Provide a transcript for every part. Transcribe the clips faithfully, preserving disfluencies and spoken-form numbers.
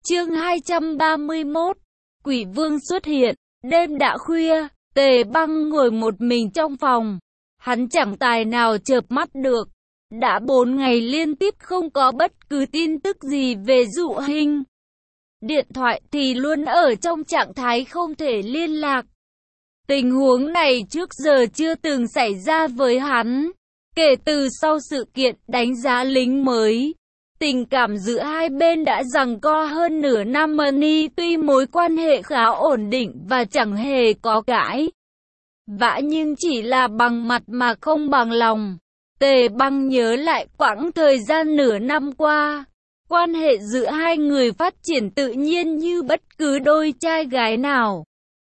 Chương hai trăm ba mươi mốt, Quỷ Vương xuất hiện. Đêm đã khuya, Tề Băng ngồi một mình trong phòng. Hắn chẳng tài nào chợp mắt được. Đã bốn ngày liên tiếp không có bất cứ tin tức gì về Dụ Hinh. Điện thoại thì luôn ở trong trạng thái không thể liên lạc. Tình huống này trước giờ chưa từng xảy ra với hắn. Kể từ sau sự kiện đánh giá lính mới, tình cảm giữa hai bên đã giằng co hơn nửa năm ni, tuy mối quan hệ khá ổn định và chẳng hề có cãi vã, nhưng chỉ là bằng mặt mà không bằng lòng. Tề Băng nhớ lại quãng thời gian nửa năm qua, quan hệ giữa hai người phát triển tự nhiên như bất cứ đôi trai gái nào.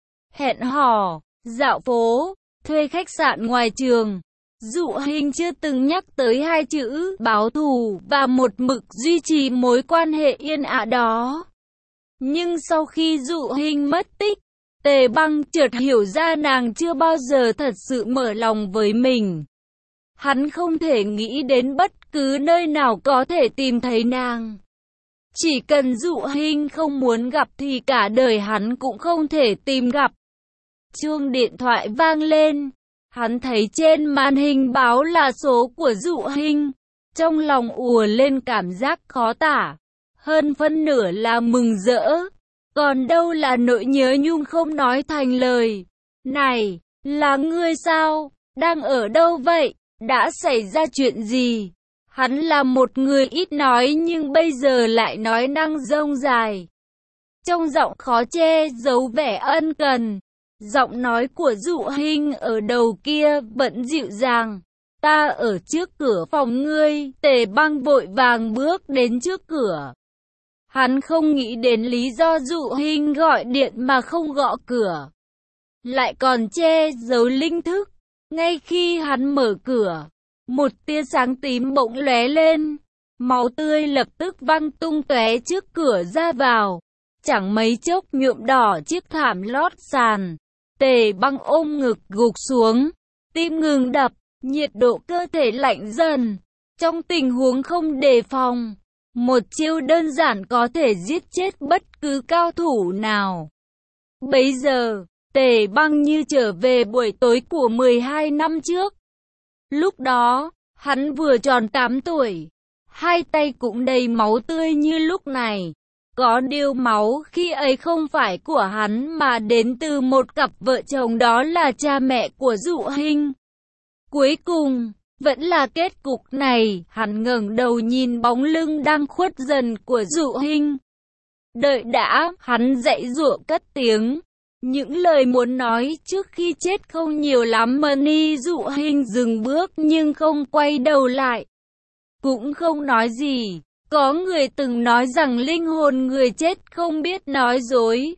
Hẹn hò, dạo phố, thuê khách sạn ngoài trường. Dụ Hinh chưa từng nhắc tới hai chữ báo thù và một mực duy trì mối quan hệ yên ả đó. Nhưng sau khi Dụ Hinh mất tích, Tề Băng chợt hiểu ra nàng chưa bao giờ thật sự mở lòng với mình. Hắn không thể nghĩ đến bất cứ nơi nào có thể tìm thấy nàng. Chỉ cần Dụ Hinh không muốn gặp thì cả đời hắn cũng không thể tìm gặp. Chuông điện thoại vang lên. Hắn thấy trên màn hình báo là số của Dụ Hinh. Trong lòng ùa lên cảm giác khó tả. Hơn phân nửa là mừng rỡ. Còn đâu là nỗi nhớ nhung không nói thành lời. Này, là ngươi sao? Đang ở đâu vậy? Đã xảy ra chuyện gì? Hắn là một người ít nói nhưng bây giờ lại nói năng rông dài. Trong giọng khó che giấu vẻ ân cần. Giọng nói của Dụ Hinh ở đầu kia vẫn dịu dàng. Ta ở trước cửa phòng ngươi. Tề Băng vội vàng bước đến trước cửa. Hắn không nghĩ đến lý do Dụ Hinh gọi điện mà không gõ cửa, lại còn che giấu linh thức. Ngay khi hắn mở cửa, một tia sáng tím bỗng lóe lên. Máu tươi lập tức văng tung tóe trước cửa ra vào. Chẳng mấy chốc nhuộm đỏ chiếc thảm lót sàn. Tề Băng ôm ngực gục xuống, tim ngừng đập, nhiệt độ cơ thể lạnh dần. Trong tình huống không đề phòng, một chiêu đơn giản có thể giết chết bất cứ cao thủ nào. Bấy giờ, Tề Băng như trở về buổi tối của mười hai năm trước. Lúc đó, hắn vừa tròn tám tuổi, hai tay cũng đầy máu tươi như lúc này. Có điều máu khi ấy không phải của hắn mà đến từ một cặp vợ chồng, đó là cha mẹ của Dụ Hinh. Cuối cùng, vẫn là kết cục này. Hắn ngẩng đầu nhìn bóng lưng đang khuất dần của Dụ Hinh. Đợi đã, hắn dãy giụa cất tiếng. Những lời muốn nói trước khi chết không nhiều lắm mà ni. Dụ Hinh dừng bước nhưng không quay đầu lại, cũng không nói gì. Có người từng nói rằng linh hồn người chết không biết nói dối.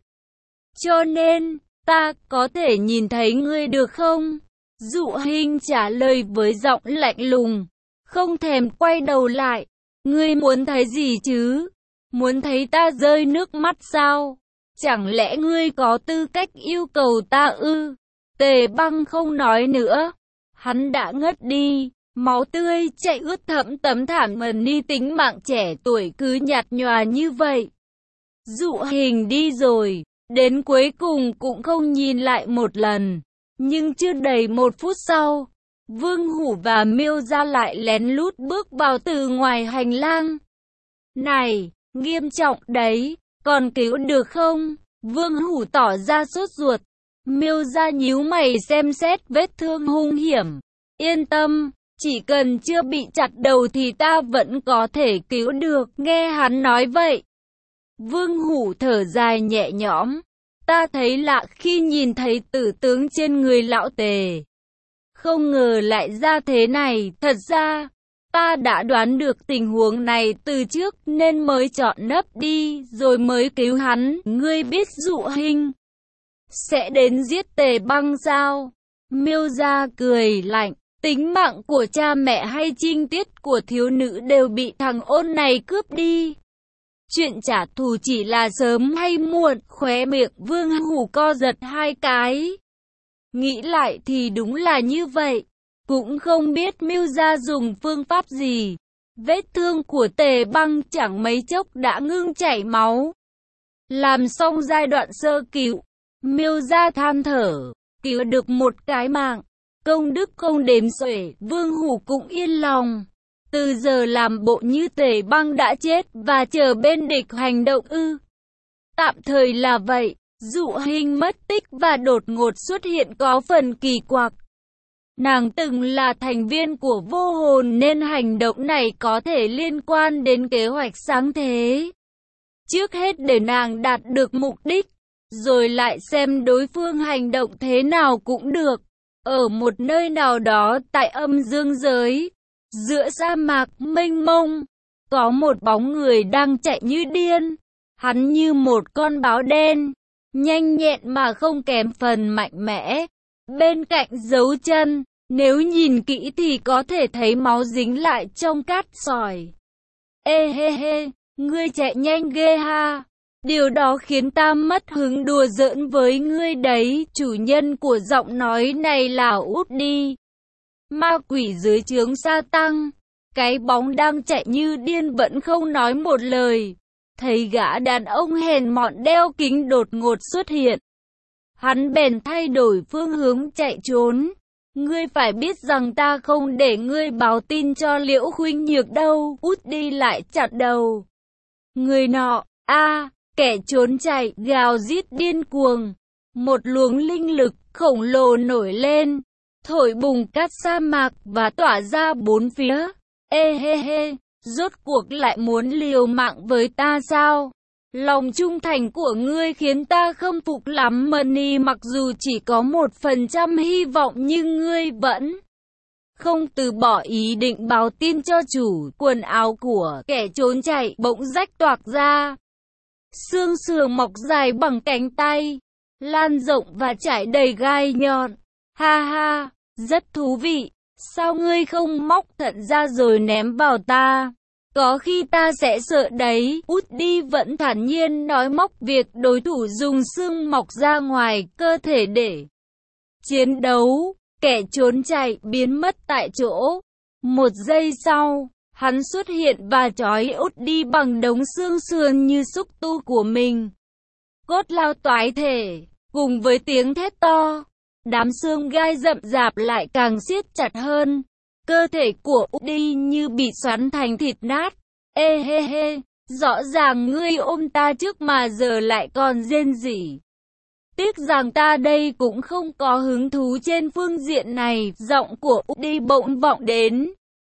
Cho nên, ta có thể nhìn thấy ngươi được không? Dụ Hinh trả lời với giọng lạnh lùng, không thèm quay đầu lại. Ngươi muốn thấy gì chứ? Muốn thấy ta rơi nước mắt sao? Chẳng lẽ ngươi có tư cách yêu cầu ta ư? Tề Băng không nói nữa. Hắn đã ngất đi. Máu tươi chảy ướt thẫm tấm thảm mần ni, tính mạng trẻ tuổi cứ nhạt nhòa như vậy. Dụ Hinh đi rồi, đến cuối cùng cũng không nhìn lại một lần. Nhưng chưa đầy một phút sau, Vương Hủ và Miêu Gia lại lén lút bước vào từ ngoài hành lang. Này, nghiêm trọng đấy, còn cứu được không? Vương Hủ tỏ ra sốt ruột. Miêu Gia nhíu mày xem xét vết thương hung hiểm. Yên tâm. Chỉ cần chưa bị chặt đầu thì ta vẫn có thể cứu được. Nghe hắn nói vậy, Vương Hủ thở dài nhẹ nhõm. Ta thấy lạ khi nhìn thấy tử tướng trên người lão Tề. Không ngờ lại ra thế này. Thật ra, ta đã đoán được tình huống này từ trước nên mới chọn nấp đi rồi mới cứu hắn. Ngươi biết Dụ Hinh sẽ đến giết Tề Băng sao? Miêu Gia cười lạnh. Tính mạng của cha mẹ hay trinh tiết của thiếu nữ đều bị thằng ôn này cướp đi. Chuyện trả thù chỉ là sớm hay muộn. Khóe miệng Vương Hủ co giật hai cái. Nghĩ lại thì đúng là như vậy. Cũng không biết Miêu Gia dùng phương pháp gì. Vết thương của Tề Băng chẳng mấy chốc đã ngưng chảy máu. Làm xong giai đoạn sơ cứu, Miêu gia than thở, cứu được một cái mạng, công đức không đếm xuể, Vương Hủ cũng yên lòng. Từ giờ làm bộ như Tề Băng đã chết và chờ bên địch hành động ư? Tạm thời là vậy, Dụ Hinh mất tích và đột ngột xuất hiện có phần kỳ quặc. Nàng từng là thành viên của vô hồn nên hành động này có thể liên quan đến kế hoạch sáng thế. Trước hết để nàng đạt được mục đích, rồi lại xem đối phương hành động thế nào cũng được. Ở một nơi nào đó tại âm dương giới, giữa sa mạc mênh mông, có một bóng người đang chạy như điên. Hắn như một con báo đen, nhanh nhẹn mà không kém phần mạnh mẽ. Bên cạnh dấu chân, nếu nhìn kỹ thì có thể thấy máu dính lại trong cát sỏi. Ê hê hê, ngươi chạy nhanh ghê ha. Điều đó khiến ta mất hứng đùa giỡn với ngươi đấy. Chủ nhân của giọng nói này là Út đi. Ma quỷ dưới trướng sa tăng. Cái bóng đang chạy như điên vẫn không nói một lời. Thấy gã đàn ông hèn mọn đeo kính đột ngột xuất hiện, hắn bèn thay đổi phương hướng chạy trốn. Ngươi phải biết rằng ta không để ngươi báo tin cho Liễu Khuynh Nhược đâu. Út đi lại chặt đầu người nọ. A, kẻ trốn chạy gào rít điên cuồng. Một luồng linh lực khổng lồ nổi lên, thổi bùng cát sa mạc và tỏa ra bốn phía. Ê hê hê, rốt cuộc lại muốn liều mạng với ta sao? Lòng trung thành của ngươi khiến ta khâm phục lắm Mani, mặc dù chỉ có một phần trăm hy vọng nhưng ngươi vẫn không từ bỏ ý định báo tin cho chủ. Quần áo của kẻ trốn chạy bỗng rách toạc ra. Xương sườn mọc dài bằng cánh tay, lan rộng và trải đầy gai nhọn. Ha ha, rất thú vị. Sao ngươi không móc thận ra rồi ném vào ta? Có khi ta sẽ sợ đấy. Út đi vẫn thản nhiên nói móc việc đối thủ dùng xương mọc ra ngoài cơ thể để chiến đấu. Kẻ trốn chạy biến mất tại chỗ. Một giây sau, hắn xuất hiện và trói Út đi bằng đống xương sườn như xúc tu của mình. Cốt lao toái thể, cùng với tiếng thét to, đám xương gai rậm rạp lại càng siết chặt hơn. Cơ thể của Út đi như bị xoắn thành thịt nát. Ê hê hê, rõ ràng ngươi ôm ta trước mà giờ lại còn rên rỉ. Tiếc rằng ta đây cũng không có hứng thú trên phương diện này. Giọng của Út đi bỗng vọng đến.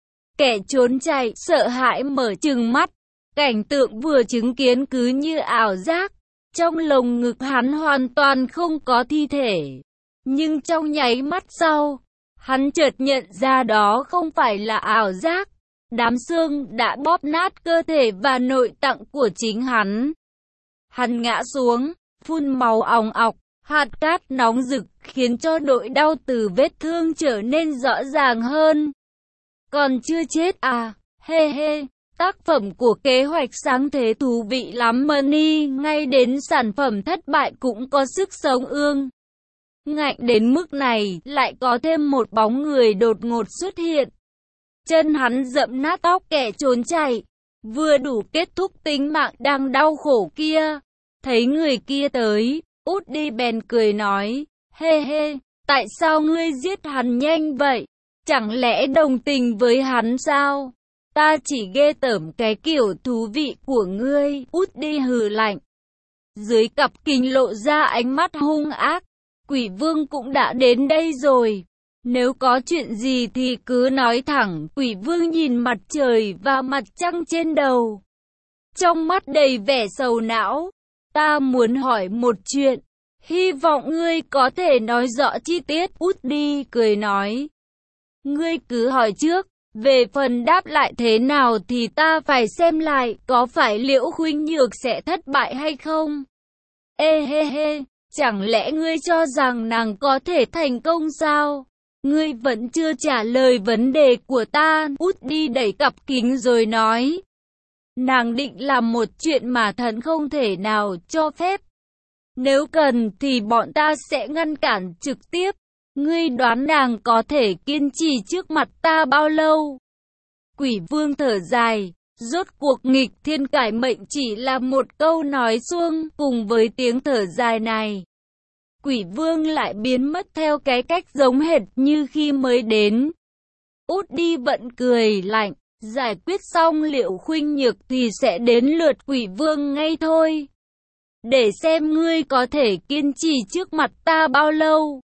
Kẻ trốn chạy sợ hãi mở trừng mắt. Cảnh tượng vừa chứng kiến cứ như ảo giác. Trong lồng ngực hắn hoàn toàn không có thi thể. Nhưng trong nháy mắt sau, hắn chợt nhận ra đó không phải là ảo giác. Đám xương đã bóp nát cơ thể và nội tạng của chính hắn. Hắn ngã xuống, phun máu òng ọc, hạt cát nóng rực khiến cho nỗi đau từ vết thương trở nên rõ ràng hơn. Còn chưa chết à? Hê hê, tác phẩm của kế hoạch sáng thế thú vị lắm Mani, ngay đến sản phẩm thất bại cũng có sức sống ương. Ngạnh đến mức này, lại có thêm một bóng người đột ngột xuất hiện. Chân hắn dẫm nát tóc kẻ trốn chạy, vừa đủ kết thúc tính mạng đang đau khổ kia. Thấy người kia tới, Út đi bèn cười nói, hê hê, tại sao ngươi giết hắn nhanh vậy? Chẳng lẽ đồng tình với hắn sao? Ta chỉ ghê tởm cái kiểu thú vị của ngươi. Út đi hừ lạnh. Dưới cặp kính lộ ra ánh mắt hung ác. Quỷ vương cũng đã đến đây rồi. Nếu có chuyện gì thì cứ nói thẳng. Quỷ vương nhìn mặt trời và mặt trăng trên đầu, trong mắt đầy vẻ sầu não. Ta muốn hỏi một chuyện, hy vọng ngươi có thể nói rõ chi tiết. Út đi cười nói, ngươi cứ hỏi trước, về phần đáp lại thế nào thì ta phải xem lại, có phải Liễu Khuynh Nhược sẽ thất bại hay không? Ê hê hê, chẳng lẽ ngươi cho rằng nàng có thể thành công sao? Ngươi vẫn chưa trả lời vấn đề của ta. Út đi đẩy cặp kính rồi nói, nàng định làm một chuyện mà thần không thể nào cho phép. Nếu cần thì bọn ta sẽ ngăn cản trực tiếp. Ngươi đoán nàng có thể kiên trì trước mặt ta bao lâu? Quỷ vương thở dài, Rốt cuộc nghịch thiên cải mệnh chỉ là một câu nói suông, cùng với tiếng thở dài này. Quỷ vương lại biến mất theo cái cách giống hệt như khi mới đến. Út đi vận cười lạnh, giải quyết xong Liệu Khuynh Nhược thì sẽ đến lượt quỷ vương ngay thôi. Để xem ngươi có thể kiên trì trước mặt ta bao lâu.